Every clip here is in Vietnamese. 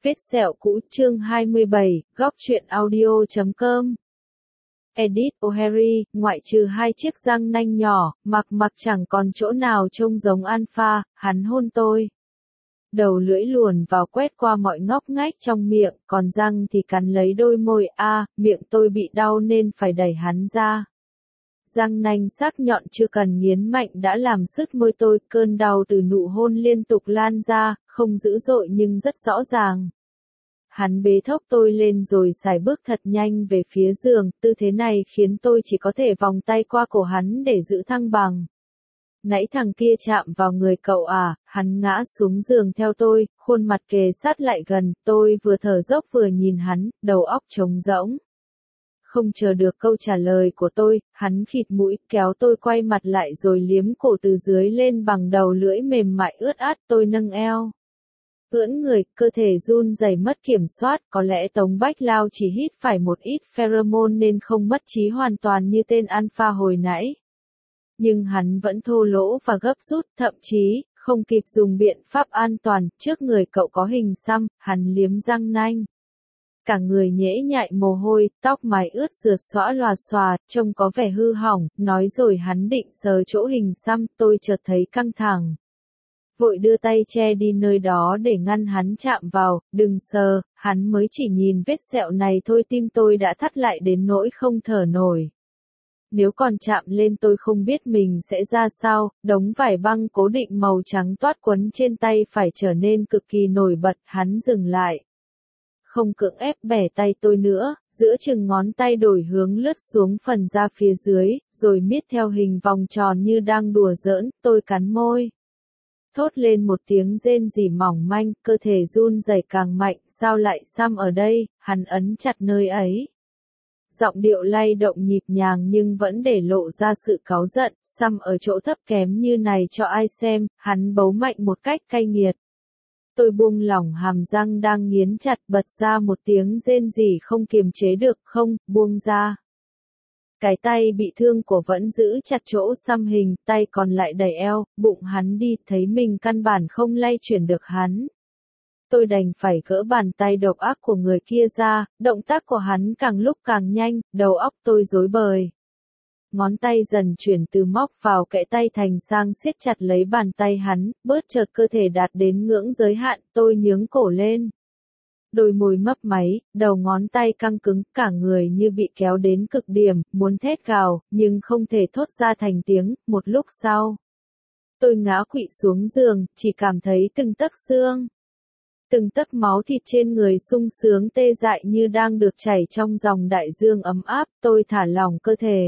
Vết sẹo cũ chương 27, góc truyện audio.com. Edith O'Harry, ngoại trừ hai chiếc răng nanh nhỏ, mặc chẳng còn chỗ nào trông giống Alpha, hắn hôn tôi. Đầu lưỡi luồn vào quét qua mọi ngóc ngách trong miệng, còn răng thì cắn lấy đôi môi. Miệng tôi bị đau nên phải đẩy hắn ra. Răng nanh sắc nhọn chưa cần nghiến mạnh đã làm sứt môi tôi, cơn đau từ nụ hôn liên tục lan ra, không dữ dội nhưng rất rõ ràng. Hắn bế thốc tôi lên rồi sải bước thật nhanh về phía giường, tư thế này khiến tôi chỉ có thể vòng tay qua cổ hắn để giữ thăng bằng. Nãy thằng kia chạm vào người cậu à? Hắn ngã xuống giường theo tôi, khuôn mặt kề sát lại gần, tôi vừa thở dốc vừa nhìn hắn, đầu óc trống rỗng. Không chờ được câu trả lời của tôi, hắn khịt mũi, kéo tôi quay mặt lại rồi liếm cổ từ dưới lên bằng đầu lưỡi mềm mại ướt át. Tôi nâng eo, ưỡn người, cơ thể run rẩy mất kiểm soát, có lẽ Tống Bách Lao chỉ hít phải một ít pheromone nên không mất trí hoàn toàn như tên Alpha hồi nãy. Nhưng hắn vẫn thô lỗ và gấp rút, thậm chí, không kịp dùng biện pháp an toàn, trước người cậu có hình xăm, hắn liếm răng nanh. Cả người nhễ nhại mồ hôi, tóc mái ướt rượt xõa lòa xòa, trông có vẻ hư hỏng, nói rồi hắn định sờ chỗ hình xăm, tôi chợt thấy căng thẳng. Vội đưa tay che đi nơi đó để ngăn hắn chạm vào, đừng sờ, hắn mới chỉ nhìn vết sẹo này thôi tim tôi đã thắt lại đến nỗi không thở nổi. Nếu còn chạm lên tôi không biết mình sẽ ra sao, đống vải băng cố định màu trắng toát quấn trên tay phải trở nên cực kỳ nổi bật, hắn dừng lại. Không cưỡng ép bẻ tay tôi nữa, giữa chừng ngón tay đổi hướng lướt xuống phần da phía dưới, rồi miết theo hình vòng tròn như đang đùa giỡn, tôi cắn môi. Thốt lên một tiếng rên rỉ mỏng manh, cơ thể run rẩy càng mạnh, sao lại xăm ở đây, hắn ấn chặt nơi ấy. Giọng điệu lay động nhịp nhàng nhưng vẫn để lộ ra sự cáu giận, xăm ở chỗ thấp kém như này cho ai xem, hắn bấu mạnh một cách cay nghiệt. Tôi buông lỏng hàm răng đang nghiến chặt, bật ra một tiếng rên rỉ không kiềm chế được, không, buông ra. Cái tay bị thương của vẫn giữ chặt chỗ xăm hình, tay còn lại đẩy eo, bụng hắn đi, thấy mình căn bản không lay chuyển được hắn. Tôi đành phải gỡ bàn tay độc ác của người kia ra, động tác của hắn càng lúc càng nhanh, đầu óc tôi rối bời. Ngón tay dần chuyển từ móc vào kẽ tay thành sang siết chặt lấy bàn tay hắn, bớt chợt cơ thể đạt đến ngưỡng giới hạn, tôi nhướng cổ lên. Đôi môi mấp máy, đầu ngón tay căng cứng, cả người như bị kéo đến cực điểm, muốn thét gào, nhưng không thể thốt ra thành tiếng. Một lúc sau, tôi ngã quỵ xuống giường, chỉ cảm thấy từng tấc xương, từng tấc máu thịt trên người sung sướng tê dại như đang được chảy trong dòng đại dương ấm áp. Tôi thả lỏng cơ thể.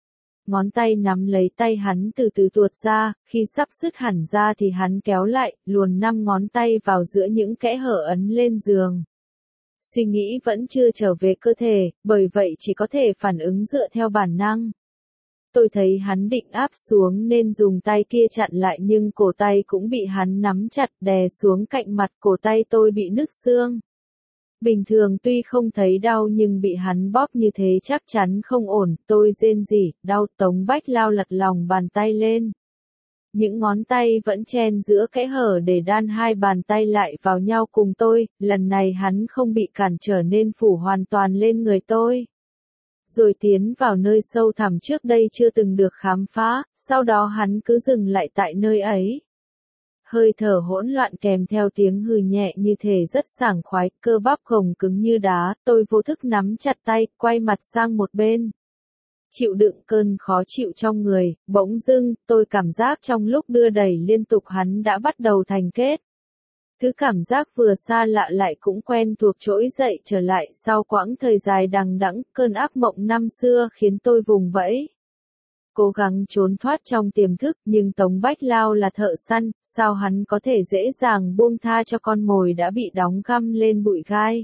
Ngón tay nắm lấy tay hắn từ từ tuột ra, khi sắp sứt hẳn ra thì hắn kéo lại, luồn 5 ngón tay vào giữa những kẽ hở ấn lên giường. Suy nghĩ vẫn chưa trở về cơ thể, bởi vậy chỉ có thể phản ứng dựa theo bản năng. Tôi thấy hắn định áp xuống nên dùng tay kia chặn lại nhưng cổ tay cũng bị hắn nắm chặt đè xuống cạnh mặt, cổ tay tôi bị nứt xương. Bình thường tuy không thấy đau nhưng bị hắn bóp như thế chắc chắn không ổn, tôi rên rỉ, đau. Tống Bách Lao lật lòng bàn tay lên. Những ngón tay vẫn chen giữa kẽ hở để đan hai bàn tay lại vào nhau cùng tôi, lần này hắn không bị cản trở nên phủ hoàn toàn lên người tôi. Rồi tiến vào nơi sâu thẳm trước đây chưa từng được khám phá, sau đó hắn cứ dừng lại tại nơi ấy. Hơi thở hỗn loạn kèm theo tiếng hừ nhẹ như thể rất sảng khoái, cơ bắp gồng cứng như đá, tôi vô thức nắm chặt tay, quay mặt sang một bên. Chịu đựng cơn khó chịu trong người, bỗng dưng, tôi cảm giác trong lúc đưa đẩy liên tục hắn đã bắt đầu thành kết. Thứ cảm giác vừa xa lạ lại cũng quen thuộc trỗi dậy trở lại sau quãng thời dài đằng đẵng, cơn ác mộng năm xưa khiến tôi vùng vẫy. Cố gắng trốn thoát trong tiềm thức, nhưng Tống Bách Lao là thợ săn, sao hắn có thể dễ dàng buông tha cho con mồi đã bị đóng găm lên bụi gai.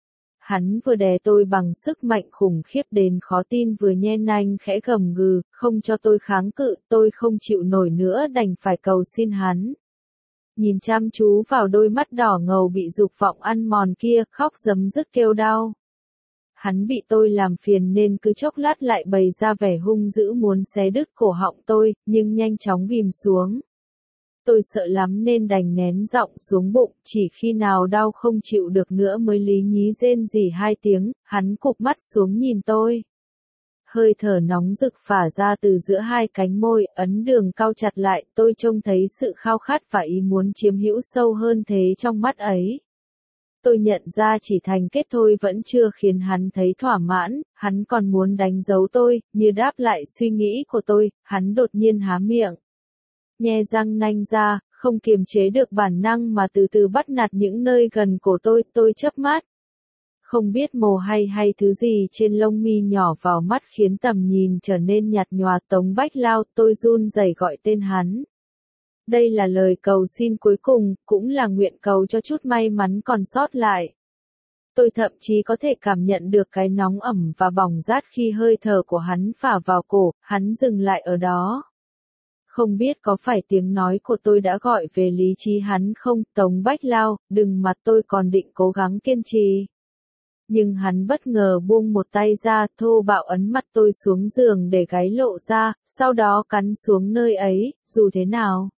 Hắn vừa đè tôi bằng sức mạnh khủng khiếp đến khó tin vừa nhe nanh khẽ gầm gừ, không cho tôi kháng cự, tôi không chịu nổi nữa đành phải cầu xin hắn. Nhìn chăm chú vào đôi mắt đỏ ngầu bị dục vọng ăn mòn kia, khóc rấm rứt kêu đau. Hắn bị tôi làm phiền nên cứ chốc lát lại bày ra vẻ hung dữ muốn xé đứt cổ họng tôi, nhưng nhanh chóng ghim xuống. Tôi sợ lắm nên đành nén giọng xuống bụng, chỉ khi nào đau không chịu được nữa mới lý nhí rên rỉ 2 tiếng, hắn cụp mắt xuống nhìn tôi. Hơi thở nóng rực phả ra từ giữa 2 cánh môi, ấn đường cau chặt lại, tôi trông thấy sự khao khát và ý muốn chiếm hữu sâu hơn thế trong mắt ấy. Tôi nhận ra chỉ thành kết thôi vẫn chưa khiến hắn thấy thỏa mãn, hắn còn muốn đánh dấu tôi, như đáp lại suy nghĩ của tôi, hắn đột nhiên há miệng. Nhe răng nanh ra, không kiềm chế được bản năng mà từ từ bắt nạt những nơi gần cổ tôi chớp mắt. Không biết mồ hay thứ gì trên lông mi nhỏ vào mắt khiến tầm nhìn trở nên nhạt nhòa. Tống Bách Lao, tôi run rẩy gọi tên hắn. Đây là lời cầu xin cuối cùng, cũng là nguyện cầu cho chút may mắn còn sót lại. Tôi thậm chí có thể cảm nhận được cái nóng ẩm và bỏng rát khi hơi thở của hắn phả vào cổ, hắn dừng lại ở đó. Không biết có phải tiếng nói của tôi đã gọi về lý trí hắn không, Tống Bách Lao, đừng mà tôi còn định cố gắng kiên trì. Nhưng hắn bất ngờ buông một tay ra, thô bạo ấn mặt tôi xuống giường để gáy lộ ra, sau đó cắn xuống nơi ấy, dù thế nào.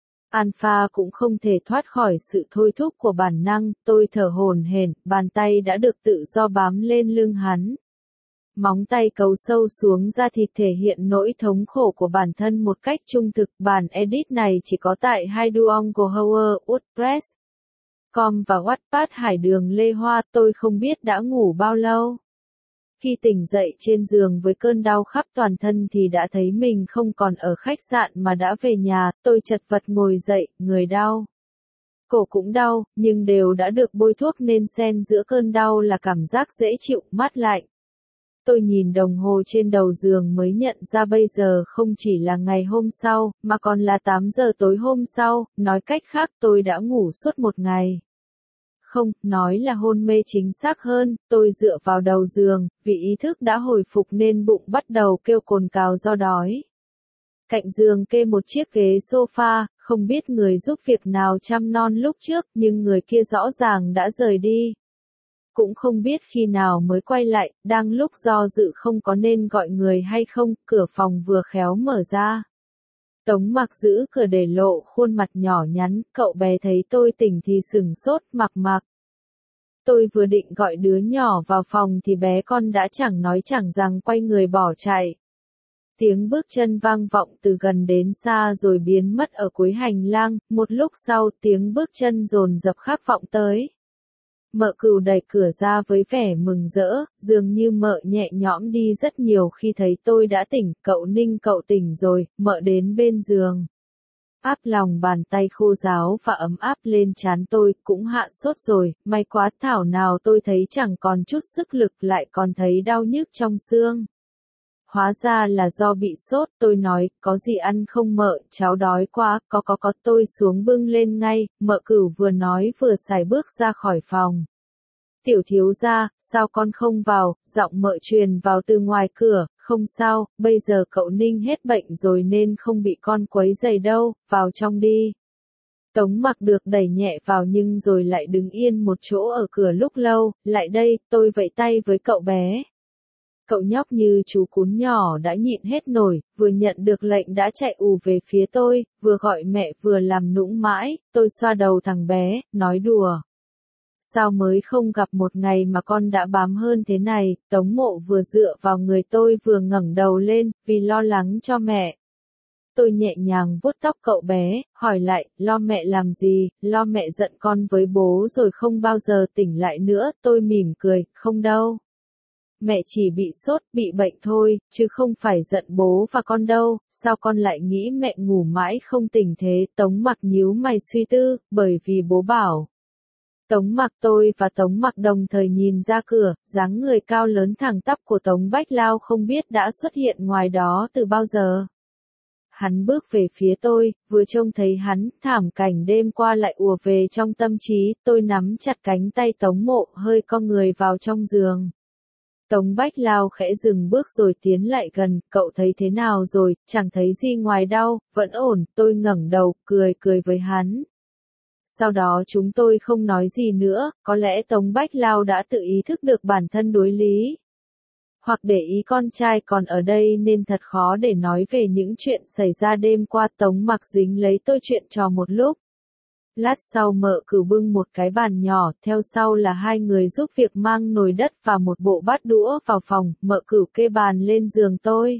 Alpha cũng không thể thoát khỏi sự thôi thúc của bản năng, tôi thở hổn hển, bàn tay đã được tự do bám lên lưng hắn. Móng tay cấu sâu xuống da thịt thể hiện nỗi thống khổ của bản thân một cách trung thực. Bản edit này chỉ có tại Haiduongo WordPress. Com và Wattpad Hải Đường Lê Hoa. Tôi không biết đã ngủ bao lâu. Khi tỉnh dậy trên giường với cơn đau khắp toàn thân thì đã thấy mình không còn ở khách sạn mà đã về nhà. Tôi chật vật ngồi dậy, người đau. Cổ cũng đau, nhưng đều đã được bôi thuốc nên xen giữa cơn đau là cảm giác dễ chịu, mát lạnh. Tôi nhìn đồng hồ trên đầu giường mới nhận ra bây giờ không chỉ là ngày hôm sau, mà còn là 8 giờ tối hôm sau, nói cách khác tôi đã ngủ suốt một ngày. Không, nói là hôn mê chính xác hơn, tôi dựa vào đầu giường, vì ý thức đã hồi phục nên bụng bắt đầu kêu cồn cào do đói. Cạnh giường kê một chiếc ghế sofa, không biết người giúp việc nào chăm non lúc trước, nhưng người kia rõ ràng đã rời đi. Cũng không biết khi nào mới quay lại, đang lúc do dự không có nên gọi người hay không, cửa phòng vừa khéo mở ra. Tống Mặc giữ cửa để lộ khuôn mặt nhỏ nhắn, cậu bé thấy tôi tỉnh thì sửng sốt. Mặc. Tôi vừa định gọi đứa nhỏ vào phòng thì bé con đã chẳng nói chẳng rằng quay người bỏ chạy. Tiếng bước chân vang vọng từ gần đến xa rồi biến mất ở cuối hành lang, một lúc sau tiếng bước chân dồn dập khác vọng tới. Mợ Cừu đẩy cửa ra với vẻ mừng rỡ, dường như mợ nhẹ nhõm đi rất nhiều khi thấy tôi đã tỉnh. Cậu Ninh, cậu tỉnh rồi, mợ đến bên giường. Áp lòng bàn tay khô ráo và ấm áp lên trán tôi, cũng hạ sốt rồi, may quá, thảo nào tôi thấy chẳng còn chút sức lực lại còn thấy đau nhức trong xương. Hóa ra là do bị sốt, tôi nói, có gì ăn không mợ, cháu đói quá, có, tôi xuống bưng lên ngay. Mợ Cừu vừa nói vừa sải bước ra khỏi phòng. Tiểu thiếu gia, sao con không vào, giọng mợ truyền vào từ ngoài cửa. Không sao, bây giờ cậu Ninh hết bệnh rồi nên không bị con quấy rầy đâu, vào trong đi. Tống Mặc được đẩy nhẹ vào nhưng rồi lại đứng yên một chỗ ở cửa lúc lâu. Lại đây, tôi vẫy tay với cậu bé. Cậu nhóc như chú cún nhỏ đã nhịn hết nổi, vừa nhận được lệnh đã chạy ù về phía tôi, vừa gọi mẹ vừa làm nũng mãi. Tôi xoa đầu thằng bé, nói đùa. Sao mới không gặp một ngày mà con đã bám hơn thế này. Tống Mộ vừa dựa vào người tôi vừa ngẩng đầu lên, vì lo lắng cho mẹ. Tôi nhẹ nhàng vuốt tóc cậu bé, hỏi lại, lo mẹ làm gì, lo mẹ giận con với bố rồi không bao giờ tỉnh lại nữa. Tôi mỉm cười, không đâu. Mẹ chỉ bị sốt, bị bệnh thôi, chứ không phải giận bố và con đâu. Sao con lại nghĩ mẹ ngủ mãi không tỉnh thế? Tống Mặc nhíu mày suy tư, bởi vì bố bảo. Tống Mặc. Tôi và Tống Mặc đồng thời nhìn ra cửa, dáng người cao lớn thẳng tắp của Tống Bách Lao không biết đã xuất hiện ngoài đó từ bao giờ. Hắn bước về phía tôi, vừa trông thấy hắn, thảm cảnh đêm qua lại ùa về trong tâm trí. Tôi nắm chặt cánh tay Tống Mộ, hơi co người vào trong giường. Tống Bách Lao khẽ dừng bước rồi tiến lại gần, cậu thấy thế nào rồi, chẳng thấy gì ngoài đau, vẫn ổn. Tôi ngẩng đầu, cười với hắn. Sau đó chúng tôi không nói gì nữa, có lẽ Tống Bách Lao đã tự ý thức được bản thân đối lý. Hoặc để ý con trai còn ở đây nên thật khó để nói về những chuyện xảy ra đêm qua. Tống Mặc dính lấy tôi chuyện trò một lúc. Lát sau Mợ Cửu bưng một cái bàn nhỏ, theo sau là hai người giúp việc mang nồi đất và một bộ bát đũa vào phòng. Mợ Cửu kê bàn lên giường tôi.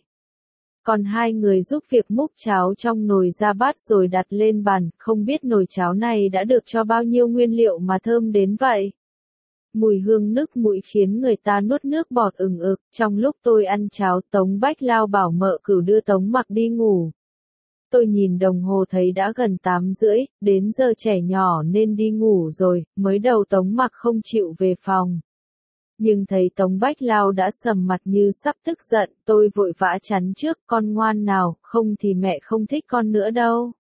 Còn hai người giúp việc múc cháo trong nồi ra bát rồi đặt lên bàn. Không biết nồi cháo này đã được cho bao nhiêu nguyên liệu mà thơm đến vậy. Mùi hương nức mũi khiến người ta nuốt nước bọt ừng ực. Trong lúc tôi ăn cháo, Tống Bách Lao bảo Mợ Cửu đưa Tống Mặc đi ngủ. Tôi nhìn đồng hồ thấy đã gần 8:30, đến giờ trẻ nhỏ nên đi ngủ rồi. Mới đầu Tống Mặc không chịu về phòng. Nhưng thấy Tống Bách Lao đã sầm mặt như sắp tức giận, tôi vội vã chắn trước, con ngoan nào, không thì mẹ không thích con nữa đâu.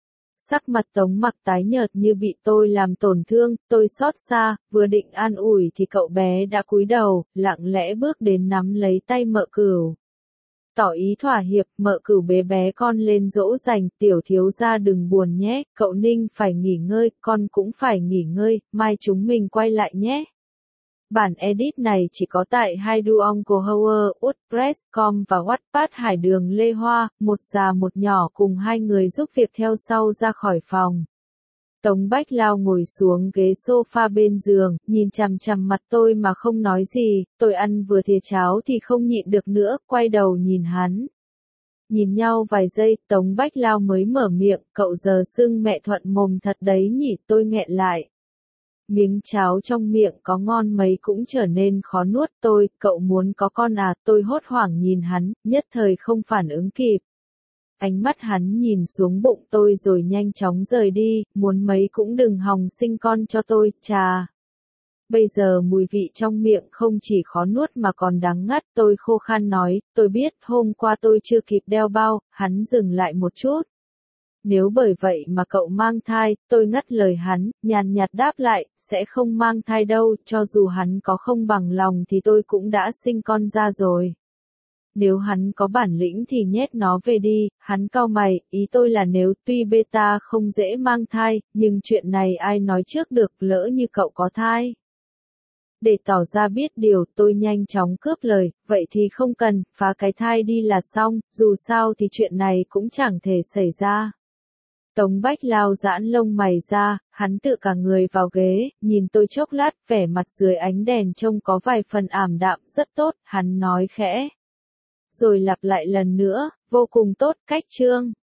Sắc mặt Tống Mặc tái nhợt như bị tôi làm tổn thương, tôi xót xa, vừa định an ủi thì cậu bé đã cúi đầu, lặng lẽ bước đến nắm lấy tay Mợ Cửu. Tỏ ý thỏa hiệp. Mợ Cửu bế bé con lên dỗ dành, tiểu thiếu gia đừng buồn nhé, cậu Ninh phải nghỉ ngơi, con cũng phải nghỉ ngơi, mai chúng mình quay lại nhé. Bản edit này chỉ có tại Haiduoncohower, WordPress.com và Wattpad. Hải Đường Lê Hoa, một già một nhỏ cùng hai người giúp việc theo sau ra khỏi phòng. Tống Bách Lao ngồi xuống ghế sofa bên giường, nhìn chằm chằm mặt tôi mà không nói gì. Tôi ăn vừa thìa cháo thì không nhịn được nữa, quay đầu nhìn hắn. Nhìn nhau vài giây, Tống Bách Lao mới mở miệng, cậu giờ xưng mẹ thuận mồm thật đấy nhỉ. Tôi nghẹn lại. Miếng cháo trong miệng có ngon mấy cũng trở nên khó nuốt. Cậu muốn có con à? Tôi hốt hoảng nhìn hắn, nhất thời không phản ứng kịp. Ánh mắt hắn nhìn xuống bụng tôi rồi nhanh chóng rời đi, muốn mấy cũng đừng hòng sinh con cho tôi. Chà! Bây giờ mùi vị trong miệng không chỉ khó nuốt mà còn đắng ngắt. Tôi khô khan nói, tôi biết hôm qua tôi chưa kịp đeo bao. Hắn dừng lại một chút. Nếu bởi vậy mà cậu mang thai, tôi ngắt lời hắn, nhàn nhạt đáp lại, sẽ không mang thai đâu, cho dù hắn có không bằng lòng thì tôi cũng đã sinh con ra rồi. Nếu hắn có bản lĩnh thì nhét nó về đi. Hắn cau mày, ý tôi là nếu tuy beta không dễ mang thai, nhưng chuyện này ai nói trước được, lỡ như cậu có thai. Để tỏ ra biết điều, tôi nhanh chóng cướp lời, vậy thì không cần, phá cái thai đi là xong, dù sao thì chuyện này cũng chẳng thể xảy ra. Tống Bách Lao giãn lông mày ra, hắn tựa cả người vào ghế, nhìn tôi chốc lát, vẻ mặt dưới ánh đèn trông có vài phần ảm đạm. Rất tốt, hắn nói khẽ. Rồi lặp lại lần nữa, vô cùng tốt, cách chương.